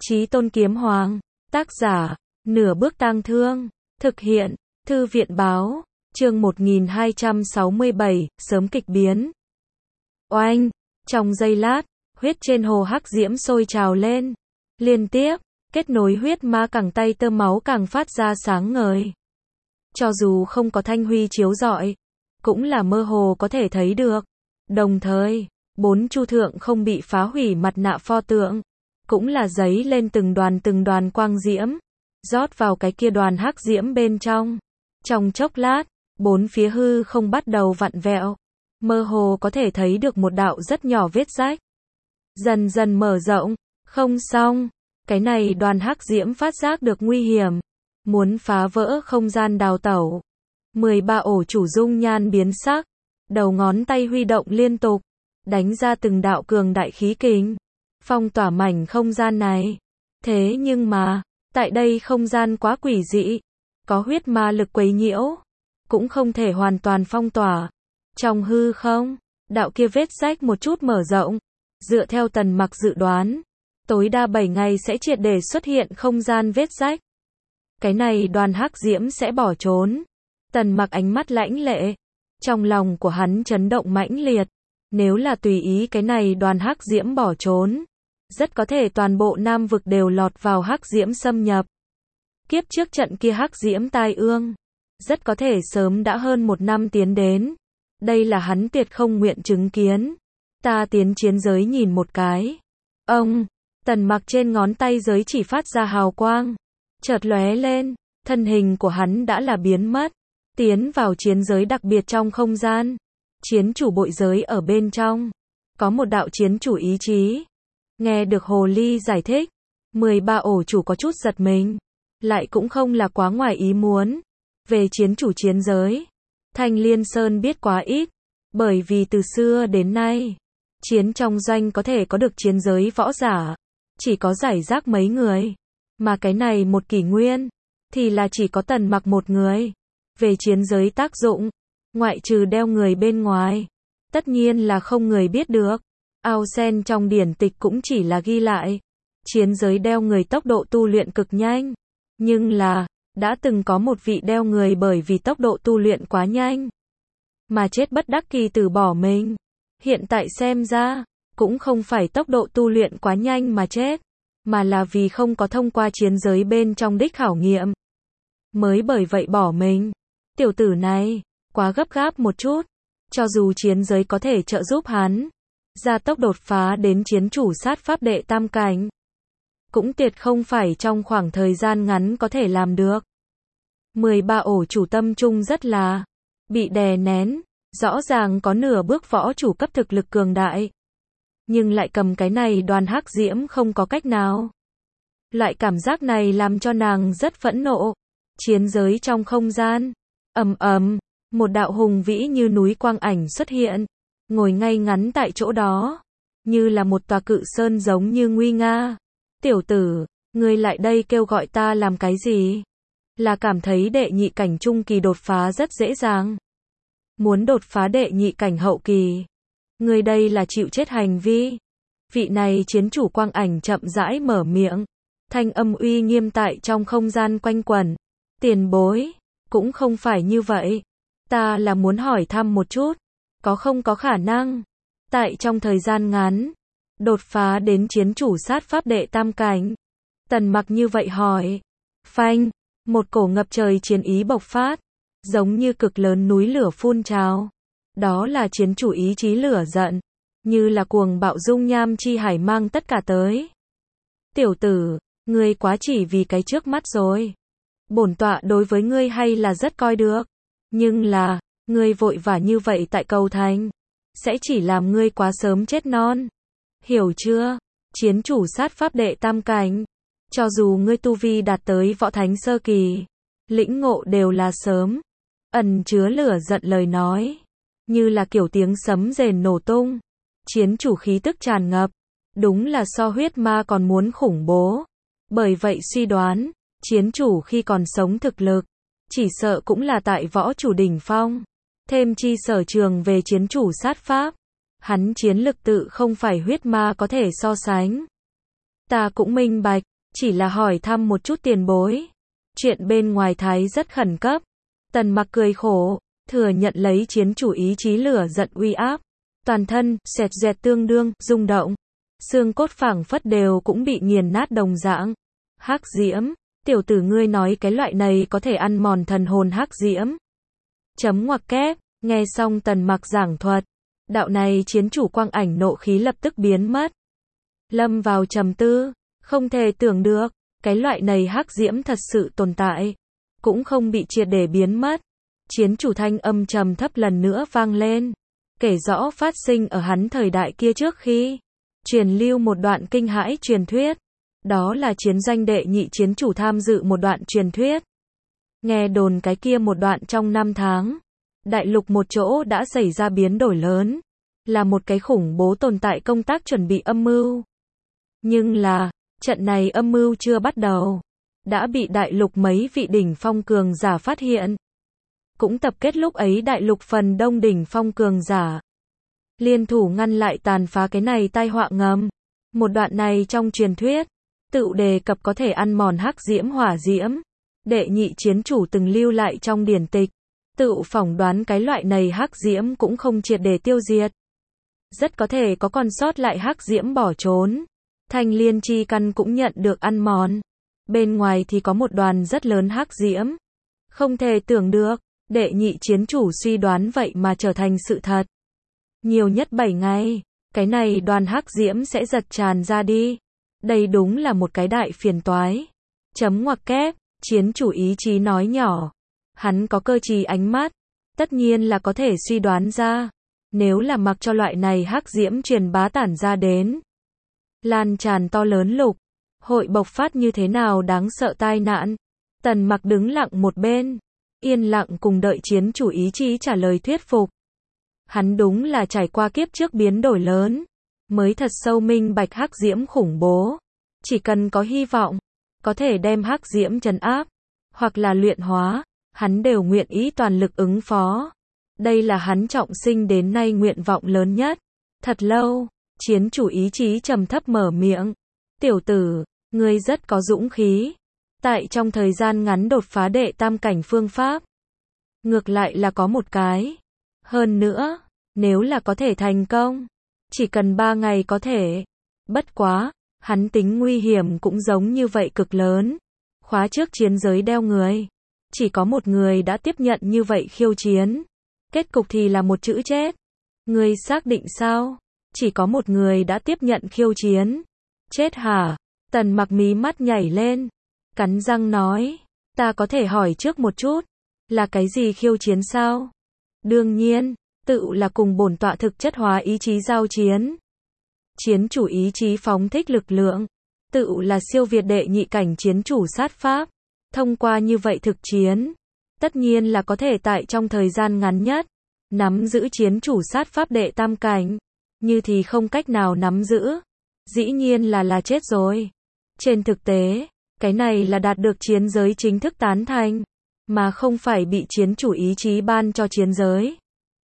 Chí Tôn Kiếm Hoàng, tác giả, Nửa Bước Tang Thương, thực hiện, Thư viện báo, chương 1267, sớm kịch biến. Oanh, trong giây lát, huyết trên hồ hắc diễm sôi trào lên, liên tiếp, kết nối huyết ma càng tay tơ máu càng phát ra sáng ngời. Cho dù không có thanh huy chiếu rọi, cũng là mơ hồ có thể thấy được. Đồng thời, 4 chu thượng không bị phá hủy mặt nạ pho tượng, cũng là giấy lên từng đoàn quang diễm, rót vào cái kia đoàn hắc diễm bên trong. Trong chốc lát, 4 phía hư không bắt đầu vặn vẹo, mơ hồ có thể thấy được một đạo rất nhỏ vết rách. Dần dần mở rộng, không xong, cái này đoàn hắc diễm phát giác được nguy hiểm, muốn phá vỡ không gian đào tẩu. 13 ổ chủ dung nhan biến sắc, đầu ngón tay huy động liên tục, đánh ra từng đạo cường đại khí kình, phong tỏa mảnh không gian này. Thế nhưng mà, tại đây không gian quá quỷ dị, có huyết ma lực quấy nhiễu, cũng không thể hoàn toàn phong tỏa. Trong hư không, đạo kia vết rách một chút mở rộng, dựa theo Tần Mặc dự đoán, tối đa 7 ngày sẽ triệt để xuất hiện không gian vết rách. Cái này đoàn hắc diễm sẽ bỏ trốn. Tần Mặc ánh mắt lãnh lệ, trong lòng của hắn chấn động mãnh liệt. Nếu là tùy ý cái này đoàn hắc diễm bỏ trốn, rất có thể toàn bộ Nam vực đều lọt vào hắc diễm xâm nhập. Kiếp trước trận kia hắc diễm tai ương, rất có thể sớm đã hơn 1 năm tiến đến. Đây là hắn tuyệt không nguyện chứng kiến. Ta tiến chiến giới nhìn một cái. Ông, Tần Mặc trên ngón tay giới chỉ phát ra hào quang, chợt lóe lên, thân hình của hắn đã là biến mất, tiến vào chiến giới đặc biệt trong không gian. Chiến chủ bội giới ở bên trong, có một đạo chiến chủ ý chí. Nghe được hồ ly giải thích, 13 ổ chủ có chút giật mình, lại cũng không là quá ngoài ý muốn. Về chiến chủ chiến giới, Thanh Liên Sơn biết quá ít, bởi vì từ xưa đến nay, chiến trong doanh có thể có được chiến giới võ giả, chỉ có rải rác mấy người, mà cái này một kỷ nguyên, thì là chỉ có Tần Mặc một người. Về chiến giới tác dụng, ngoại trừ đeo người bên ngoài, tất nhiên là không người biết được. Ao sen trong điển tịch cũng chỉ là ghi lại, chiến giới đeo người tốc độ tu luyện cực nhanh, nhưng là, đã từng có một vị đeo người bởi vì tốc độ tu luyện quá nhanh, mà chết bất đắc kỳ từ bỏ mình. Hiện tại xem ra, cũng không phải tốc độ tu luyện quá nhanh mà chết, mà là vì không có thông qua chiến giới bên trong đích khảo nghiệm, mới bởi vậy bỏ mình. Tiểu tử này, quá gấp gáp một chút, cho dù chiến giới có thể trợ giúp hắn gia tốc đột phá đến chiến chủ sát pháp đệ tam cảnh, cũng tuyệt không phải trong khoảng thời gian ngắn có thể làm được. 13 ổ chủ tâm trung rất là bị đè nén, rõ ràng có nửa bước võ chủ cấp thực lực cường đại, nhưng lại cầm cái này đoàn hắc diễm không có cách nào. Loại cảm giác này làm cho nàng rất phẫn nộ. Chiến giới trong không gian, ầm ầm, một đạo hùng vĩ như núi quang ảnh xuất hiện, ngồi ngay ngắn tại chỗ đó, như là một tòa cự sơn giống như nguy nga. Tiểu tử, ngươi lại đây kêu gọi ta làm cái gì? Là cảm thấy đệ nhị cảnh trung kỳ đột phá rất dễ dàng, muốn đột phá đệ nhị cảnh hậu kỳ, ngươi đây là chịu chết hành vi. Vị này chiến chủ quang ảnh chậm rãi mở miệng, thanh âm uy nghiêm tại trong không gian quanh quẩn. Tiền bối, cũng không phải như vậy. Ta là muốn hỏi thăm một chút, có không có khả năng, tại trong thời gian ngắn, đột phá đến chiến chủ sát pháp đệ tam cảnh? Tần Mặc như vậy hỏi. Phanh, một cổ ngập trời chiến ý bộc phát, giống như cực lớn núi lửa phun trào. Đó là chiến chủ ý chí lửa giận, như là cuồng bạo dung nham chi hải mang tất cả tới. Tiểu tử, ngươi quá chỉ vì cái trước mắt rồi. Bổn tọa đối với ngươi hay là rất coi được, nhưng là, ngươi vội vã như vậy tại cầu thành, sẽ chỉ làm ngươi quá sớm chết non. Hiểu chưa? Chiến chủ sát pháp đệ tam cảnh, cho dù ngươi tu vi đạt tới võ thánh sơ kỳ, lĩnh ngộ đều là sớm. Ẩn chứa lửa giận lời nói, như là kiểu tiếng sấm rền nổ tung. Chiến chủ khí tức tràn ngập, đúng là so huyết ma còn muốn khủng bố. Bởi vậy suy đoán, chiến chủ khi còn sống thực lực, chỉ sợ cũng là tại võ chủ đỉnh phong. Thêm chi sở trường về chiến chủ sát pháp, hắn chiến lực tự không phải huyết ma có thể so sánh. Ta cũng minh bạch, Chỉ là hỏi thăm một chút tiền bối. Chuyện bên ngoài thái rất khẩn cấp. Tần Mặc cười khổ, thừa nhận lấy chiến chủ ý chí lửa giận uy áp. Toàn thân, xẹt dẹt tương đương, rung động. Xương cốt phảng phất đều cũng bị nghiền nát đồng dạng. Hắc diễm, tiểu tử ngươi nói cái loại này có thể ăn mòn thần hồn hắc diễm. Chấm ngoặc kép, nghe xong Tần Mặc giảng thuật. Đạo này chiến chủ quang ảnh nộ khí lập tức biến mất. Lâm vào trầm tư, không thể tưởng được, cái loại này hắc diễm thật sự tồn tại, cũng không bị triệt để biến mất. Chiến chủ thanh âm trầm thấp lần nữa vang lên, kể rõ phát sinh ở hắn thời đại kia trước khi truyền lưu một đoạn kinh hãi truyền thuyết. Đó là chiến danh đệ nhị chiến chủ tham dự một đoạn truyền thuyết. Nghe đồn cái kia một đoạn trong 5 tháng, đại lục một chỗ đã xảy ra biến đổi lớn, là một cái khủng bố tồn tại công tác chuẩn bị âm mưu. Nhưng là, trận này âm mưu chưa bắt đầu, đã bị đại lục mấy vị đỉnh phong cường giả phát hiện. Cũng tập kết lúc ấy đại lục phần đông đỉnh phong cường giả, liên thủ ngăn lại tàn phá cái này tai họa ngầm. Một đoạn này trong truyền thuyết, tự đề cập có thể ăn mòn hắc diễm hỏa diễm. Đệ nhị chiến chủ từng lưu lại trong điển tịch, tự phỏng đoán cái loại này hắc diễm cũng không triệt để tiêu diệt. Rất có thể có còn sót lại hắc diễm bỏ trốn. Thanh liên chi căn cũng nhận được ăn mòn. Bên ngoài thì có một đoàn rất lớn hắc diễm. Không thể tưởng được, đệ nhị chiến chủ suy đoán vậy mà trở thành sự thật. Nhiều nhất 7 ngày, cái này đoàn hắc diễm sẽ giật tràn ra đi. Đây đúng là một cái đại phiền toái. Chấm ngoặc kép, chiến chủ ý chí nói nhỏ. Hắn có cơ trí ánh mắt, tất nhiên là có thể suy đoán ra. Nếu là mặc cho loại này hắc diễm truyền bá tản ra đến, lan tràn to lớn lục, hội bộc phát như thế nào đáng sợ tai nạn. Tần Mặc đứng lặng một bên, yên lặng cùng đợi chiến chủ ý chí trả lời thuyết phục. Hắn đúng là trải qua kiếp trước biến đổi lớn, mới thật sâu minh bạch hắc diễm khủng bố. Chỉ cần có hy vọng, có thể đem hắc diễm trấn áp, hoặc là luyện hóa, hắn đều nguyện ý toàn lực ứng phó. Đây là hắn trọng sinh đến nay nguyện vọng lớn nhất. Thật lâu, chiến chủ ý chí trầm thấp mở miệng. Tiểu tử, ngươi rất có dũng khí. Tại trong thời gian ngắn đột phá đệ tam cảnh phương pháp. Ngược lại là có một cái. Hơn nữa, nếu là có thể thành công, chỉ cần 3 ngày có thể. Bất quá, hắn tính nguy hiểm cũng giống như vậy cực lớn. Khóa trước chiến giới đeo người. Chỉ có một người đã tiếp nhận như vậy khiêu chiến. Kết cục thì là một chữ chết. Ngươi xác định sao? Chỉ có một người đã tiếp nhận khiêu chiến. Chết hả? Tần Mặc mí mắt nhảy lên. Cắn răng nói. Ta có thể hỏi trước một chút. Là cái gì khiêu chiến sao? Đương nhiên, tự là cùng bổn tọa thực chất hóa ý chí giao chiến. Chiến chủ ý chí phóng thích lực lượng. Tự là siêu việt đệ nhị cảnh chiến chủ sát pháp. Thông qua như vậy thực chiến, tất nhiên là có thể tại trong thời gian ngắn nhất, nắm giữ chiến chủ sát pháp đệ tam cảnh. Như thì không cách nào nắm giữ. Dĩ nhiên là chết rồi. Trên thực tế, cái này là đạt được chiến giới chính thức tán thành, mà không phải bị chiến chủ ý chí ban cho chiến giới.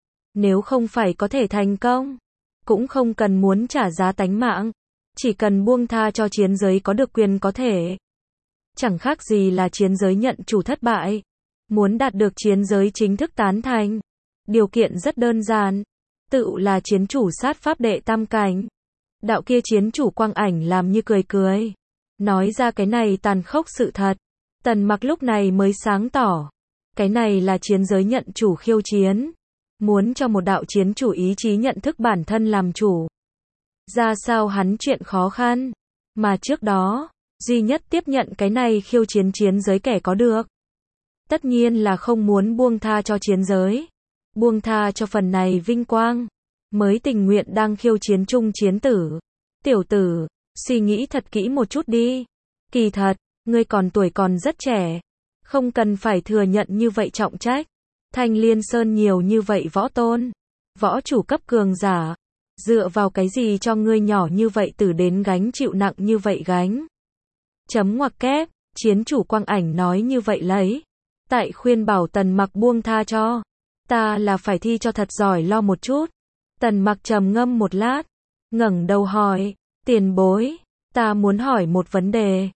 Nếu không phải có thể thành công, cũng không cần muốn trả giá tánh mạng, chỉ cần buông tha cho chiến giới có được quyền có thể. Chẳng khác gì là chiến giới nhận chủ thất bại. Muốn đạt được chiến giới chính thức tán thành, điều kiện rất đơn giản, tự là chiến chủ sát pháp đệ tam cảnh. Đạo kia chiến chủ quang ảnh làm như cười cười, nói ra cái này tàn khốc sự thật. Tần Mặc lúc này mới sáng tỏ, cái này là chiến giới nhận chủ khiêu chiến, muốn cho một đạo chiến chủ ý chí nhận thức bản thân làm chủ. Ra sao hắn chuyện khó khăn, mà trước đó, duy nhất tiếp nhận cái này khiêu chiến chiến giới kẻ có được. Tất nhiên là không muốn buông tha cho chiến giới, buông tha cho phần này vinh quang, mới tình nguyện đang khiêu chiến chung chiến tử. Tiểu tử, suy nghĩ thật kỹ một chút đi. Kỳ thật, ngươi còn tuổi còn rất trẻ, không cần phải thừa nhận như vậy trọng trách. Thanh Liên Sơn nhiều như vậy võ tôn, võ chủ cấp cường giả, dựa vào cái gì cho ngươi nhỏ như vậy tử đến gánh chịu nặng như vậy gánh. Chấm ngoặc kép, chiến chủ quang ảnh nói như vậy lấy. Tại khuyên bảo Tần Mặc buông tha cho. Ta là phải thi cho thật giỏi lo một chút. Tần Mặc trầm ngâm một lát, ngẩng đầu hỏi, tiền bối, ta muốn hỏi một vấn đề.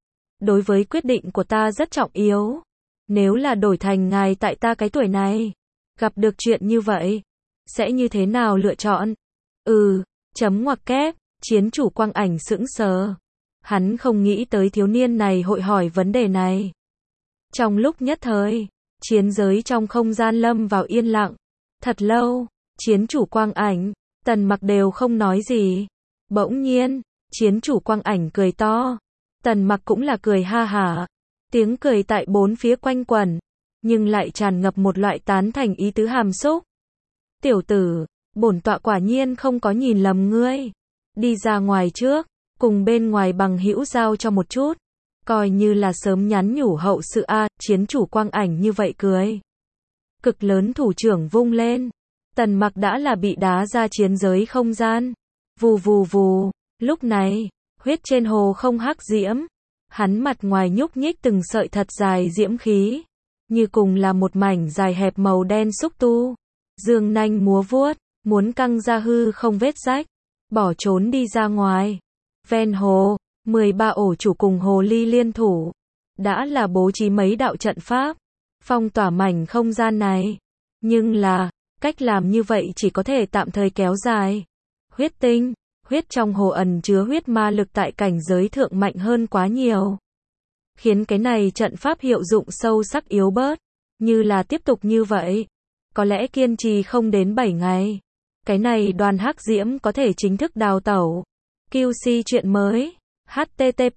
đối với quyết định của ta rất trọng yếu. Nếu là đổi thành ngài tại ta cái tuổi này, gặp được chuyện như vậy, sẽ như thế nào lựa chọn? Chấm ngoặc kép, chiến chủ Quang Ảnh sững sờ. Hắn không nghĩ tới thiếu niên này hội hỏi vấn đề này. Trong lúc nhất thời, chiến giới trong không gian lâm vào yên lặng. Thật lâu, chiến chủ Quang Ảnh, Tần Mặc đều không nói gì. Bỗng nhiên, chiến chủ Quang Ảnh cười to. Tần Mặc cũng là cười ha hả. Tiếng cười tại bốn phía quanh quẩn, nhưng lại tràn ngập một loại tán thành ý tứ hàm xúc. Tiểu tử, bổn tọa quả nhiên không có nhìn lầm ngươi. Đi ra ngoài trước, cùng bên ngoài bằng hữu giao cho một chút. Coi như là sớm nhắn nhủ hậu sự a. Chiến chủ Quang Ảnh như vậy cười. Cực lớn thủ trưởng vung lên. Tần Mặc đã là bị đá ra chiến giới không gian. Vù vù vù, lúc này, huyết trên hồ không hắc diễm. Hắn mặt ngoài nhúc nhích từng sợi thật dài diễm khí. Như cùng là một mảnh dài hẹp màu đen xúc tu. Dương nanh múa vuốt, muốn căng ra hư không vết rách. Bỏ trốn đi ra ngoài. Ven hồ, 13 ổ chủ cùng hồ ly liên thủ. Đã là bố trí mấy đạo trận pháp. Phong tỏa mảnh không gian này. Nhưng là, cách làm như vậy chỉ có thể tạm thời kéo dài. Huyết tinh, huyết trong hồ ẩn chứa huyết ma lực tại cảnh giới thượng mạnh hơn quá nhiều. Khiến cái này trận pháp hiệu dụng sâu sắc yếu bớt. Như là tiếp tục như vậy, có lẽ kiên trì không đến 7 ngày. Cái này đoàn hắc diễm có thể chính thức đào tẩu. QC chuyện mới. http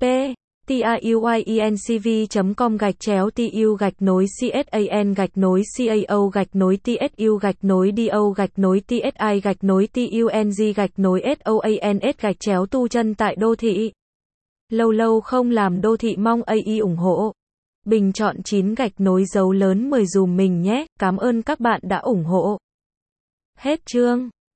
tuyenc.com/TU-nối-CSAN-TU-nối-TSU-nối-TSI-nối-TSU-gạch-nối-TSI-tu chân tại đô thị. Lâu không làm đô thị mong AI ủng hộ. Bình chọn 9 gạch nối dấu lớn 10 dùm mình nhé. Cảm ơn các bạn đã ủng hộ. Hết chương.